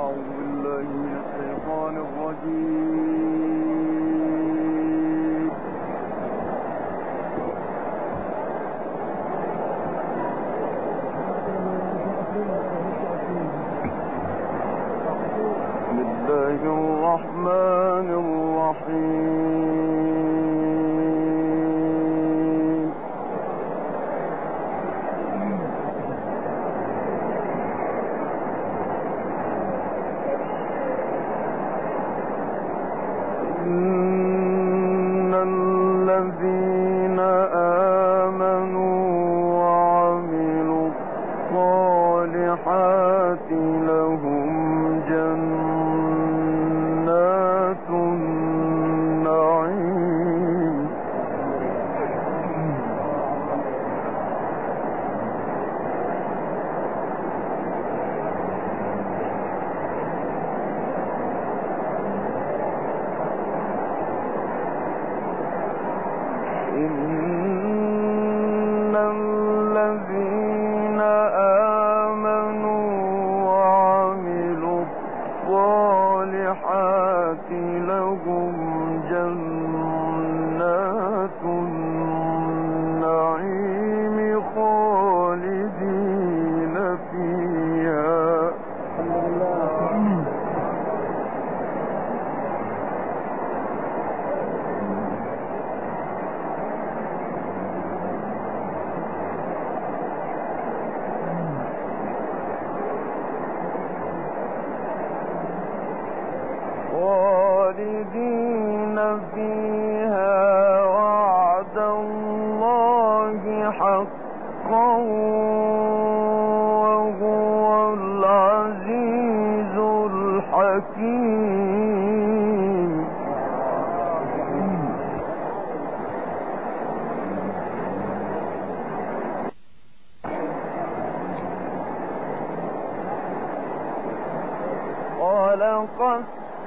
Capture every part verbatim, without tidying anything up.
خلق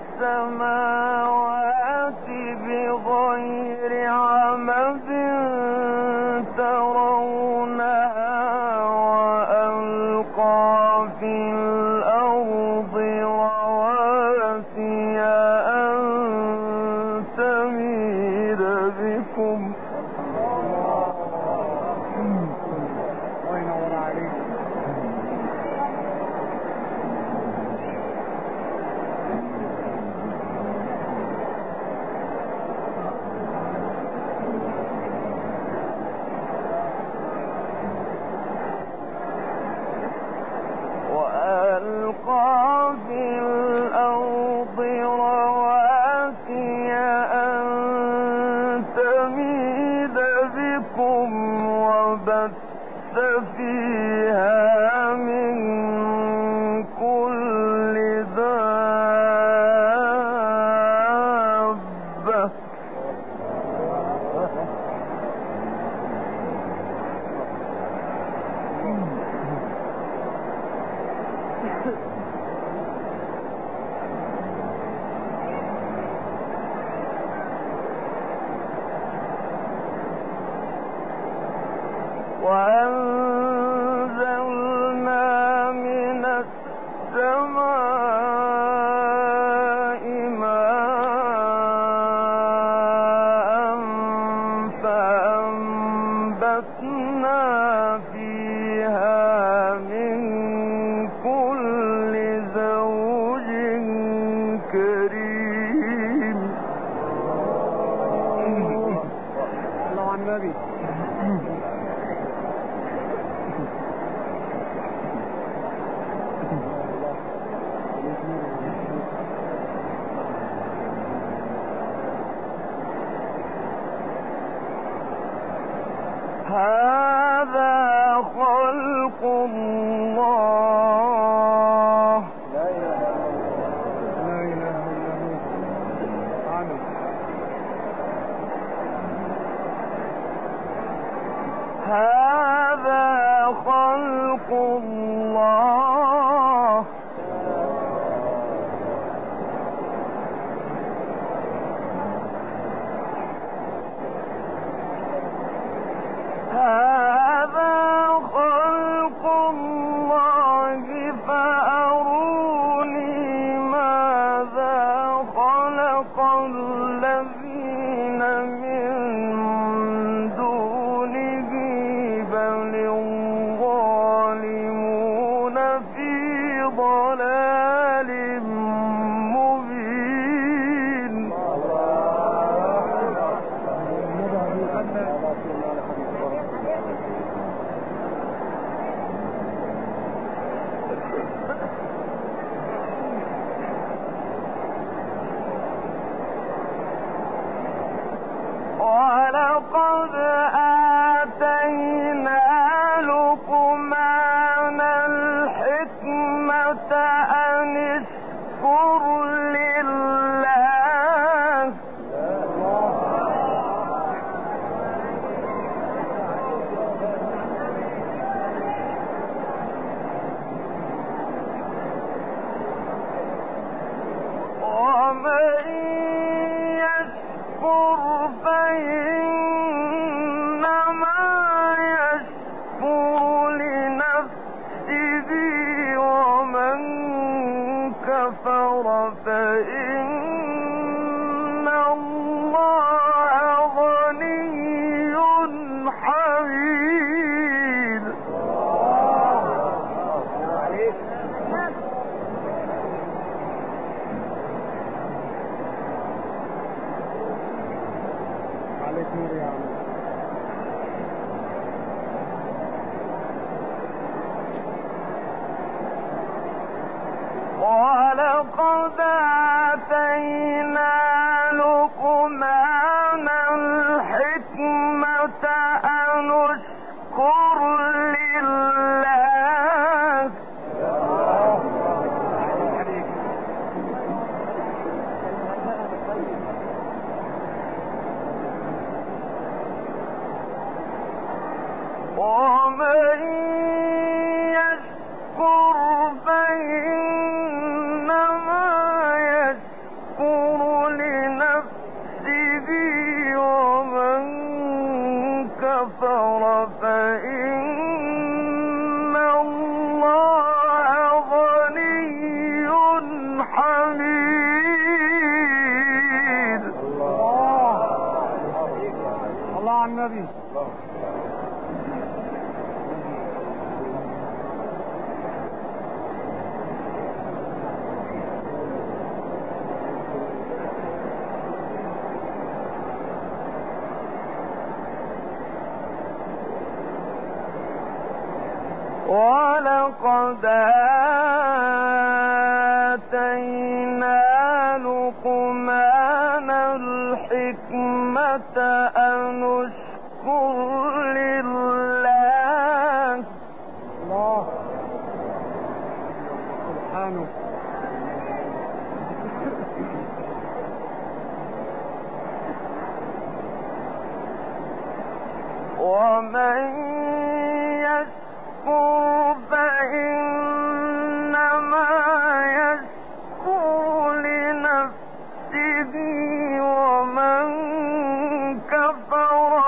السماوات بغير عمد ترونها وألقى في الأرض رواسي أن تميد بكم وألقى في الأرض رواسي أن تميد بكم وبث فيها من كل دابة وأنزلنا من السماء ماء فأنبتنا فيها من كل زوج كريم. الله على النبي. هذا خلق الله لا إله إلا كفر فإن الله غني حميد. ولقد آتينا لقمان الحكمة أن اشكر لله. ومن يشكر فإنما يشكر لنفسه ومن كفر فإن الله غني حميد. الله الله على النبي. ولقد آتينا لقمان الحكمة أن اشكر لله. الله سبحانه. ومن يشكر فإنما يشكر لنفسه ومن كفر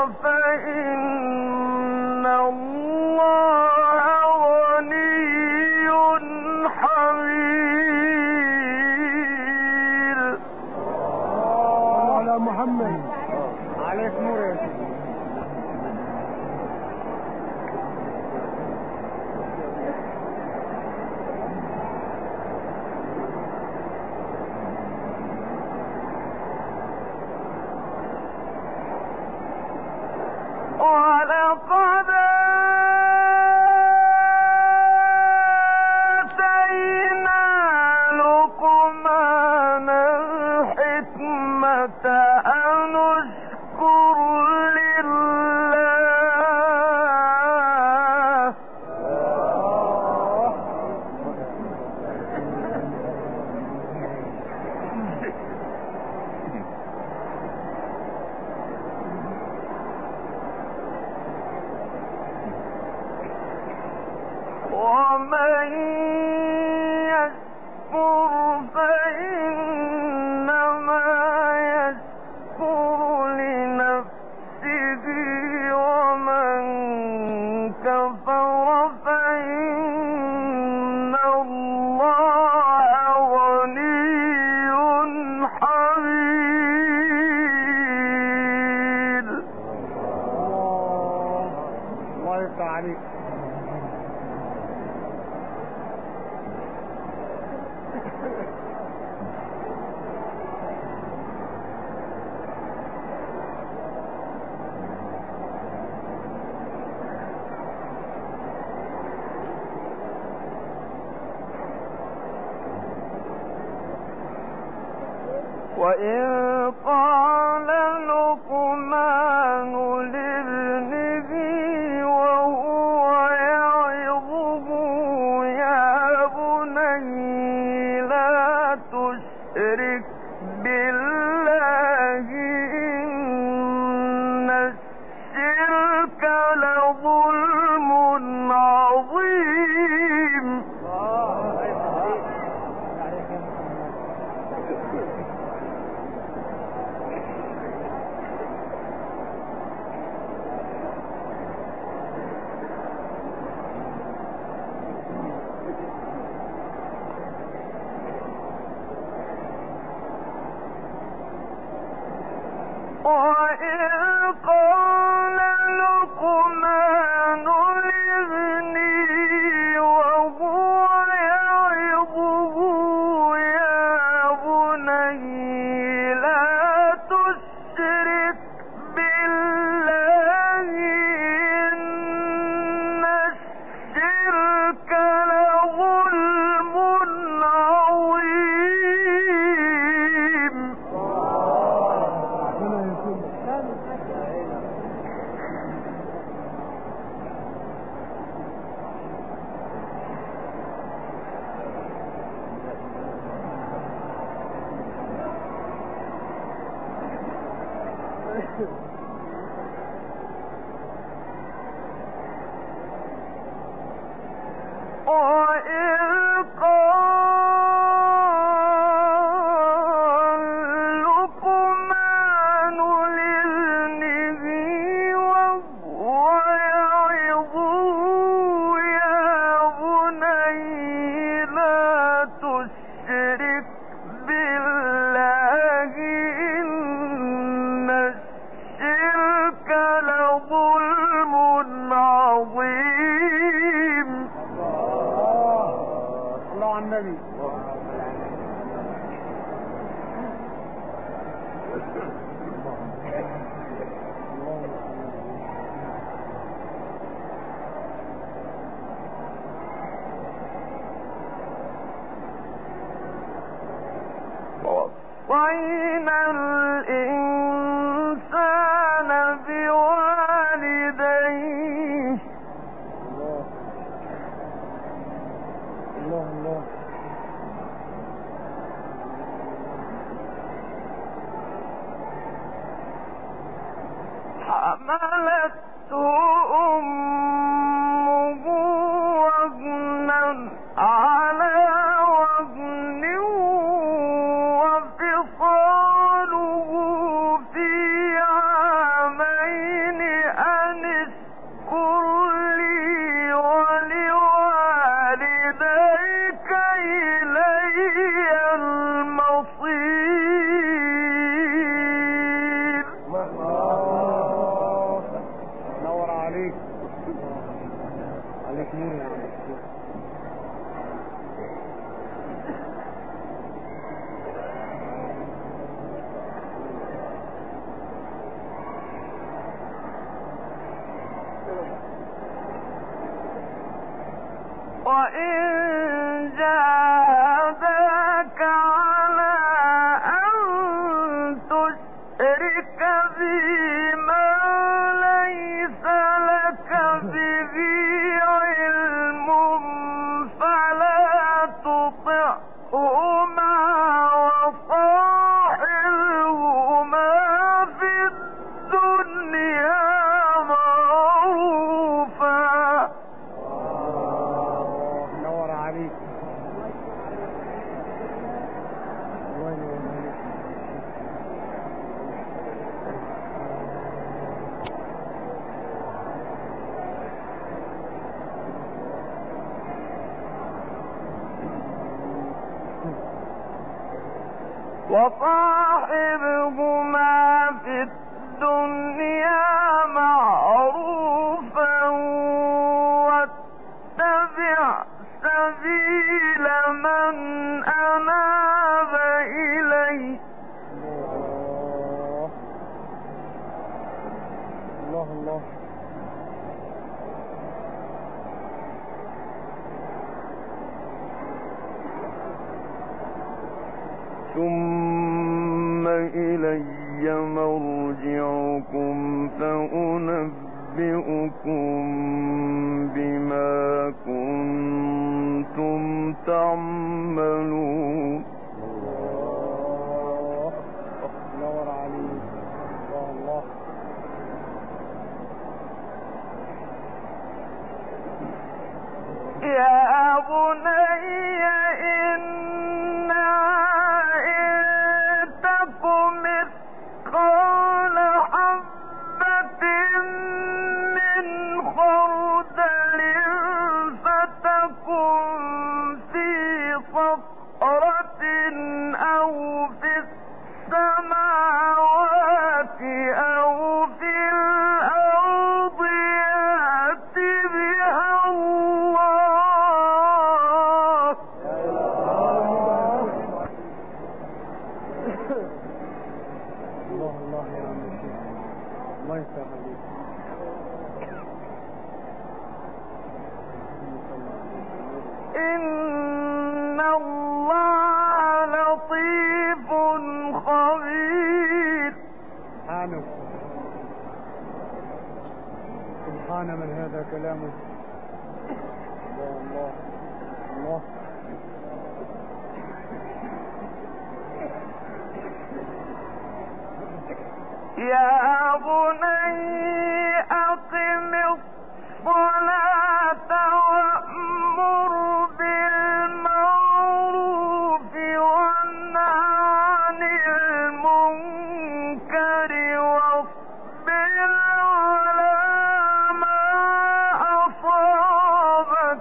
فإن الله غني حميد. على محمد عليك نور يا سيدي. ولقد آتينا لقمان الحكمة أن اشكر لله. ومن يشكر فإنما يشكر لنفسه ومن كفر فإن الله غني حميد. الله يفتح عليك. وإذ قال لقمان لابنه وهو يعظه يا بني لا تشرك بالله إن الشرك لظلم عظيم. وَوَصَّيْنَا الْإِنسَانَ بِوَالِدَيْهِ الله الله حملته أمه وهنا على وهن وفصاله في عامين أن اشكر لي ولوالديك إلي المصير. نور عليك عليك نور يا عم. وإن جاهداك على أن تشرك بي ما ليس لك به علم فلا تطعهما وصاحبهما في الدنيا معروفا. نور عليك الله ينور عليك. وصاحبهما في الدنيا معروفا واتبع سبيل من أناب إلي الله الله الله ثم إلي مرجعكم فأنبئكم بما كنتم تعملون. الله نور عليك الله الله يا بني إنها إن تك مثقال حبة من خردل فتكن في صخرة أو في السماوات أو في الأرض يأت بها الله. الله الله يا عم الشيخ الله يفتح عليك. إن الله لطيف خبير. سبحانه سبحان من هذا كلامه. الله الله الله يا بني أقم الصلاة وأمر بالمعروف وانه عن المنكر واصبر على ما أصابك.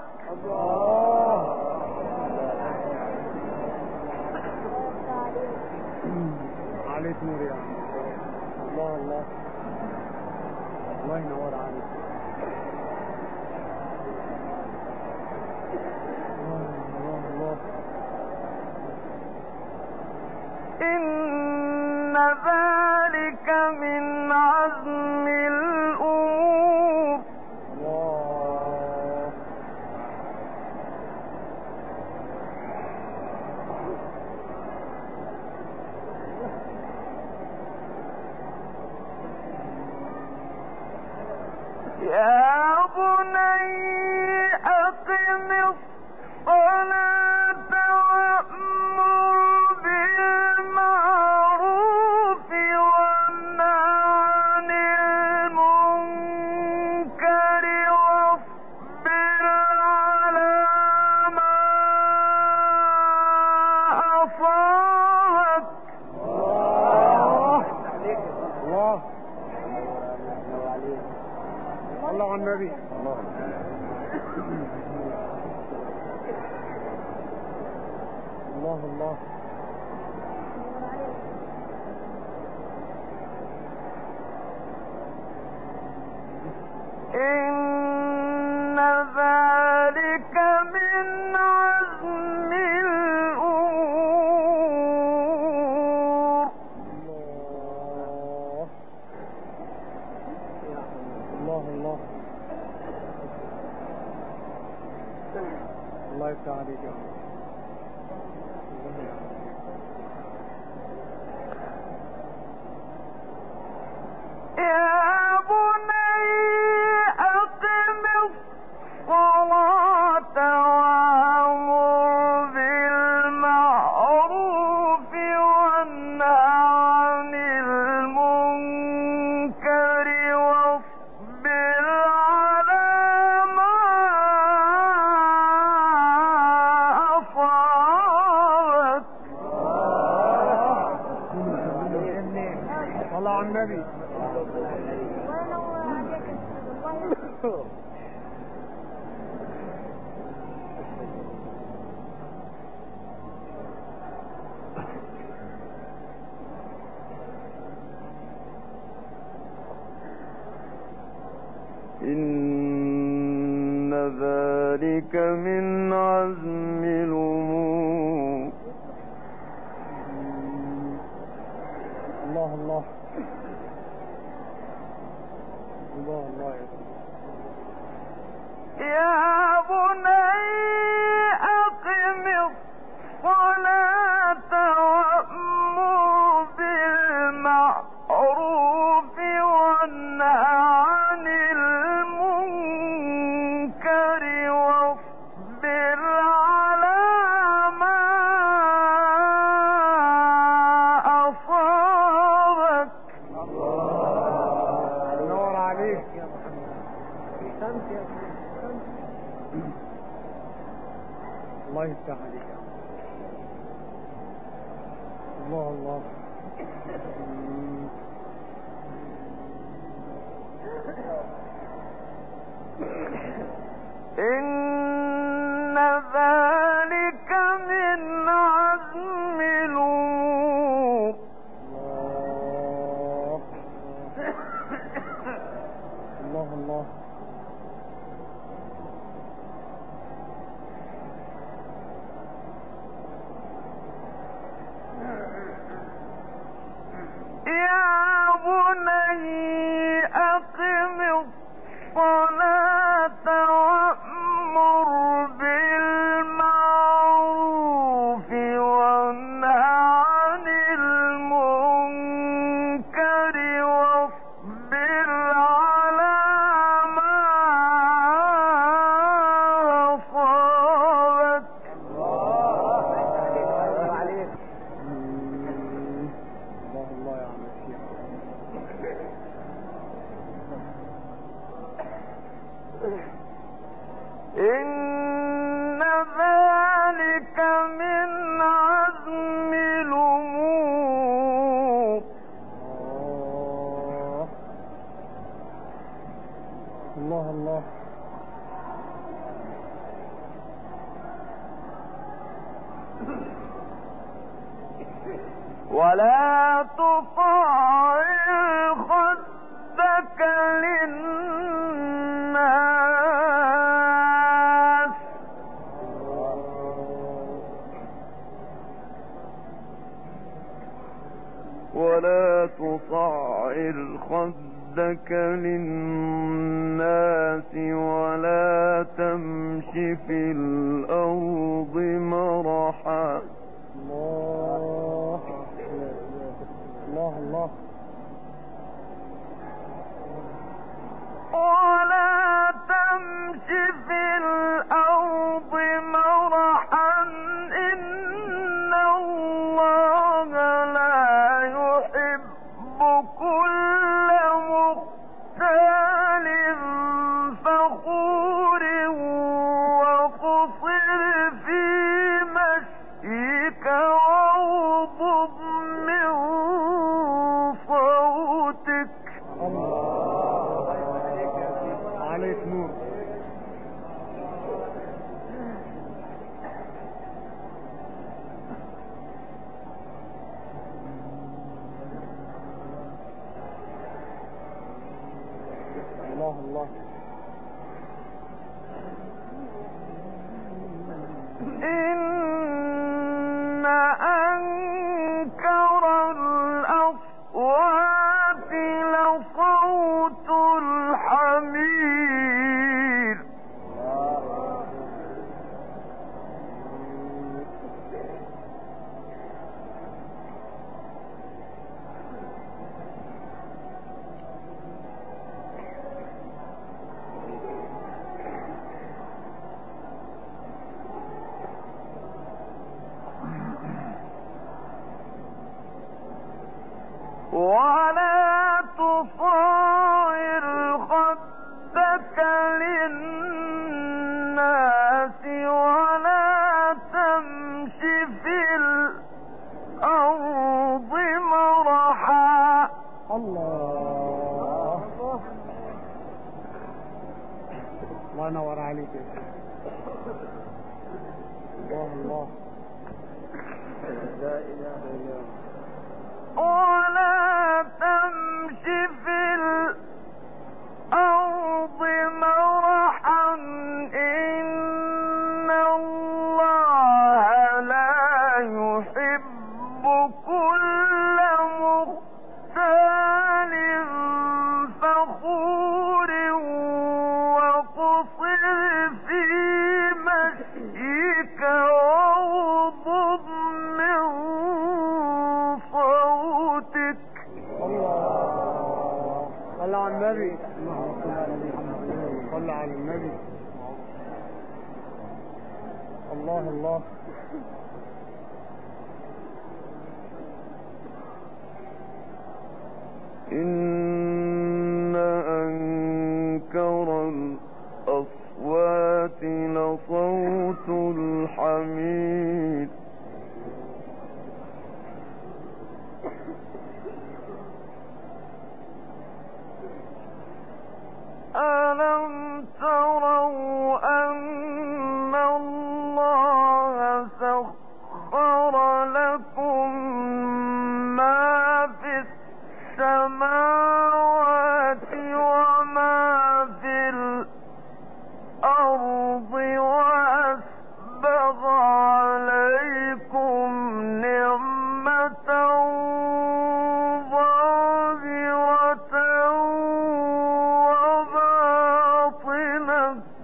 عليك نور يا عم. الله الله الله ينور عليك. الله الله الله. إن ذلك من عزم الأمور. الله. يا بني أقم الصلاة وأمر بالمعروف وانه عن المنكر واصبر على ما أصابك. الله الله على النبي. الله الله. إن ذلك من عزم الأمور. الله الله الله. الله يفتح عليك يا عم. يا بني أقم الصلاة وأمر بالمعروف وانه عن المنكر واصبر على ما أصابك. صلى على النبي. إن ذلك من عزم الأمور. الله الله الله الله. يا بني أقم الصلاة وأمر بالمعروف وانه عن المنكر واصبر على ما أصابك. نور عليك يا محمد. الله يفتح عليك يا عم. الله الله. إن ذلك من عزم الأمور. الله الله الله. يا بني أقم الصلاة وأمر ولا تصعر خدك للناس ولا تصعر خدك للناس ولا تمش في الأرض مرحا. الله الله الله. ولا تمش في الأرض مرحا إن الله لا يحب كل مختال فخور وقصر في مشيك واغضض من صوتك. الله عليك نور. الله الله. إن أنكر الأصوات لصوت الحمير. ولا تصعر خدك للناس ولا تمش في الأرض مرحا. الله الله ينور عليك. الله الله. لا إله إلا الله. ولا تمش في الأرض مرحا إن الله لا يحب كل مختال فخور وقصر في مشيك واغضض من صوتك. الله صلى على النبي. صلى على النبي. الله الله. إن أنكر الأصوات لصوت الحمير. ألم تروا أن الله سخر لكم ما في السماوات وما في الأرض وأسبغ عليكم نعمة ظاهرة وباطنة.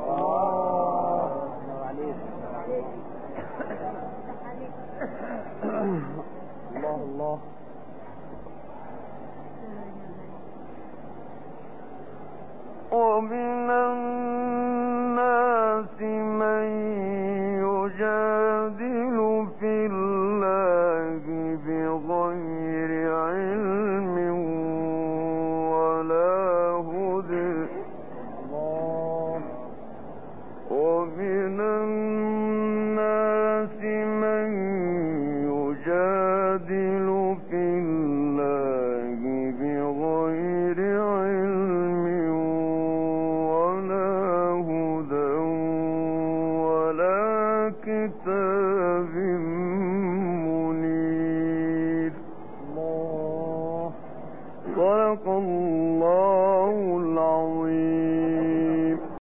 الله الله. ومن الناس من يجادل في الله بغير علم ولا هدى. ومن الناس من يجادل في صدق الله